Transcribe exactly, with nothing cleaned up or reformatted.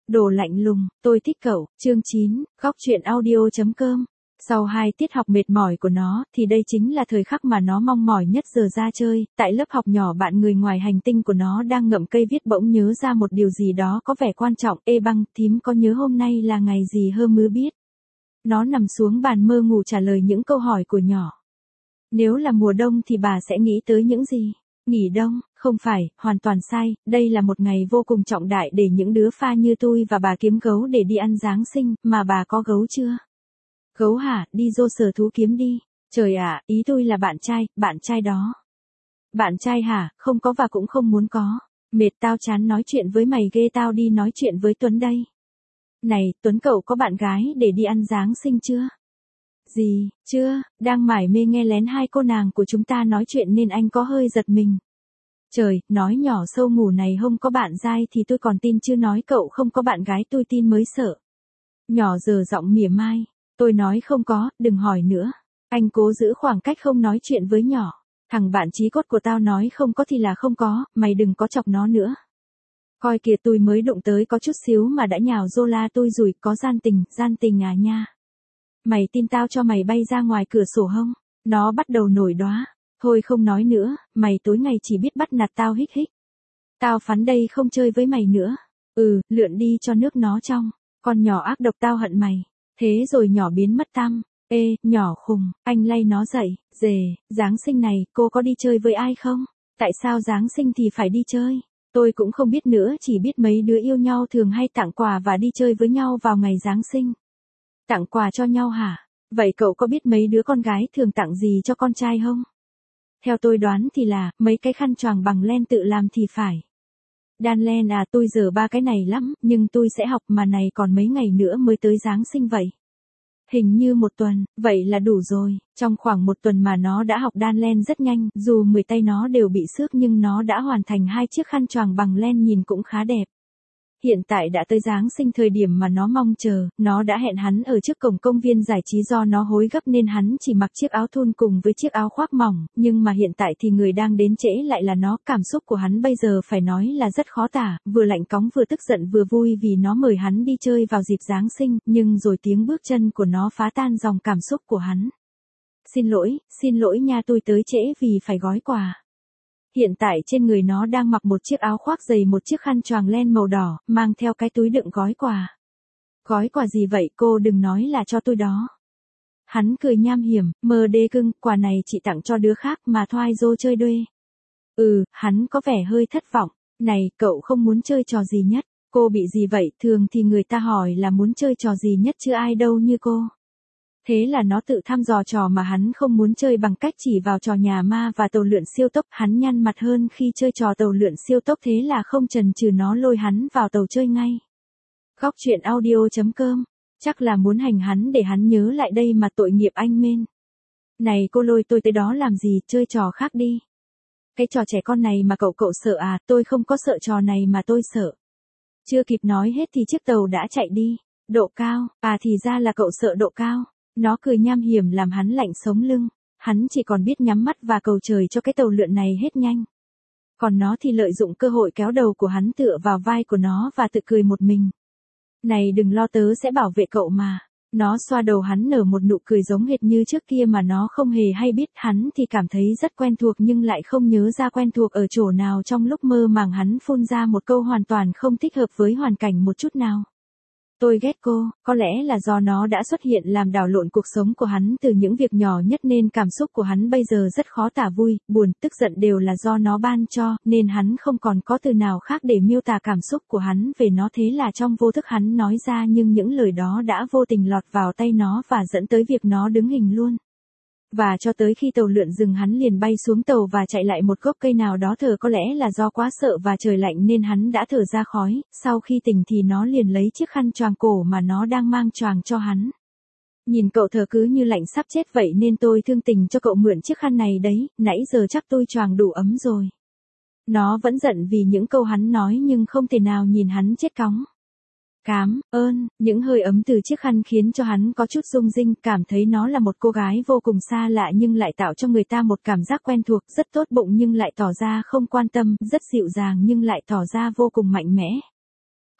Đồ lạnh lùng, tôi thích cậu, chương chín, góc truyện audio.com. Sau hai tiết học mệt mỏi của nó, thì đây chính là thời khắc mà nó mong mỏi nhất giờ ra chơi. Tại lớp học nhỏ, bạn người ngoài hành tinh của nó đang ngậm cây viết bỗng nhớ ra một điều gì đó có vẻ quan trọng. Ê băng, thím có nhớ hôm nay là ngày gì hơ mứ biết? Nó nằm xuống bàn mơ ngủ trả lời những câu hỏi của nhỏ. Nếu là mùa đông thì bà sẽ nghĩ tới những gì? Nghỉ đông, không phải, hoàn toàn sai, đây là một ngày vô cùng trọng đại để những đứa pha như tôi và bà kiếm gấu để đi ăn Giáng sinh, mà bà có gấu chưa? Gấu hả, đi vô sở thú kiếm đi. Trời ạ, ý tôi là bạn trai, bạn trai đó. Bạn trai hả, không có và cũng không muốn có. Mệt tao chán nói chuyện với mày ghê, tao đi nói chuyện với Tuấn đây. Này, Tuấn cậu có bạn gái để đi ăn Giáng sinh chưa? Gì, chưa, đang mải mê nghe lén hai cô nàng của chúng ta nói chuyện nên anh có hơi giật mình. Trời, nói nhỏ sâu ngủ này không có bạn dai thì tôi còn tin, chứ nói cậu không có bạn gái tôi tin mới sợ. Nhỏ giờ giọng mỉa mai, tôi nói không có, đừng hỏi nữa. Anh cố giữ khoảng cách không nói chuyện với nhỏ. Thằng bạn chí cốt của tao nói không có thì là không có, mày đừng có chọc nó nữa. Coi kìa, tôi mới đụng tới có chút xíu mà đã nhào rô la tôi rồi, có gian tình, gian tình à nha. Mày tin tao cho mày bay ra ngoài cửa sổ không? Nó bắt đầu nổi đoá. Thôi không nói nữa, mày tối ngày chỉ biết bắt nạt tao hích hích. Tao phắn đây không chơi với mày nữa. Ừ, lượn đi cho nước nó trong. Con nhỏ ác độc, tao hận mày. Thế rồi nhỏ biến mất tăm. Ê, nhỏ khùng, anh lay nó dậy. Dề, Giáng sinh này, cô có đi chơi với ai không? Tại sao Giáng sinh thì phải đi chơi? Tôi cũng không biết nữa, chỉ biết mấy đứa yêu nhau thường hay tặng quà và đi chơi với nhau vào ngày Giáng sinh. Tặng quà cho nhau hả? Vậy cậu có biết mấy đứa con gái thường tặng gì cho con trai không? Theo tôi đoán thì là, mấy cái khăn choàng bằng len tự làm thì phải. Đan len à, tôi giờ ba cái này lắm, nhưng tôi sẽ học mà này, còn mấy ngày nữa mới tới Giáng sinh vậy. Hình như một tuần, vậy là đủ rồi. Trong khoảng một tuần mà nó đã học đan len rất nhanh, dù mười tay nó đều bị xước nhưng nó đã hoàn thành hai chiếc khăn choàng bằng len nhìn cũng khá đẹp. Hiện tại đã tới Giáng sinh, thời điểm mà nó mong chờ, nó đã hẹn hắn ở trước cổng công viên giải trí. Do nó hối gấp nên hắn chỉ mặc chiếc áo thun cùng với chiếc áo khoác mỏng, nhưng mà hiện tại thì người đang đến trễ lại là nó. Cảm xúc của hắn bây giờ phải nói là rất khó tả, vừa lạnh cóng vừa tức giận vừa vui vì nó mời hắn đi chơi vào dịp Giáng sinh, nhưng rồi tiếng bước chân của nó phá tan dòng cảm xúc của hắn. Xin lỗi, xin lỗi nha, tôi tới trễ vì phải gói quà. Hiện tại trên người nó đang mặc một chiếc áo khoác dày, một chiếc khăn choàng len màu đỏ, mang theo cái túi đựng gói quà. Gói quà gì vậy cô, đừng nói là cho tôi đó. Hắn cười nham hiểm, mờ đê cưng, quà này chị tặng cho đứa khác mà thoai dô chơi đuê. Ừ, hắn có vẻ hơi thất vọng. Này, cậu không muốn chơi trò gì nhất? Cô bị gì vậy? Thường thì người ta hỏi là muốn chơi trò gì nhất chứ ai đâu như cô. Thế là nó tự thăm dò trò mà hắn không muốn chơi bằng cách chỉ vào trò nhà ma và tàu lượn siêu tốc. Hắn nhăn mặt hơn khi chơi trò tàu lượn siêu tốc, thế là không chần chừ nó lôi hắn vào tàu chơi ngay. Góc truyện audio.com. Chắc là muốn hành hắn để hắn nhớ lại đây mà, tội nghiệp anh mên. Này cô lôi tôi tới đó làm gì, chơi trò khác đi. Cái trò trẻ con này mà cậu cậu sợ à? Tôi không có sợ trò này mà tôi sợ. Chưa kịp nói hết thì chiếc tàu đã chạy đi. Độ cao, à thì ra là cậu sợ độ cao. Nó cười nham hiểm làm hắn lạnh sống lưng. Hắn chỉ còn biết nhắm mắt và cầu trời cho cái tàu lượn này hết nhanh. Còn nó thì lợi dụng cơ hội kéo đầu của hắn tựa vào vai của nó và tự cười một mình. Này đừng lo, tớ sẽ bảo vệ cậu mà. Nó xoa đầu hắn nở một nụ cười giống hệt như trước kia mà nó không hề hay biết. Hắn thì cảm thấy rất quen thuộc nhưng lại không nhớ ra quen thuộc ở chỗ nào. Trong lúc mơ màng hắn phun ra một câu hoàn toàn không thích hợp với hoàn cảnh một chút nào. Tôi ghét cô. Có lẽ là do nó đã xuất hiện làm đảo lộn cuộc sống của hắn từ những việc nhỏ nhất nên cảm xúc của hắn bây giờ rất khó tả, vui, buồn, tức giận đều là do nó ban cho, nên hắn không còn có từ nào khác để miêu tả cảm xúc của hắn về nó. Thế là trong vô thức hắn nói ra, nhưng những lời đó đã vô tình lọt vào tay nó và dẫn tới việc nó đứng hình luôn. Và cho tới khi tàu lượn dừng hắn liền bay xuống tàu và chạy lại một gốc cây nào đó thở. Có lẽ là do quá sợ và trời lạnh nên hắn đã thở ra khói. Sau khi tỉnh thì nó liền lấy chiếc khăn choàng cổ mà nó đang mang choàng cho hắn. Nhìn cậu thở cứ như lạnh sắp chết vậy nên tôi thương tình cho cậu mượn chiếc khăn này đấy, nãy giờ chắc tôi choàng đủ ấm rồi. Nó vẫn giận vì những câu hắn nói nhưng không thể nào nhìn hắn chết cóng. Cám ơn, những hơi ấm từ chiếc khăn khiến cho hắn có chút rung rinh, cảm thấy nó là một cô gái vô cùng xa lạ nhưng lại tạo cho người ta một cảm giác quen thuộc, rất tốt bụng nhưng lại tỏ ra không quan tâm, rất dịu dàng nhưng lại tỏ ra vô cùng mạnh mẽ.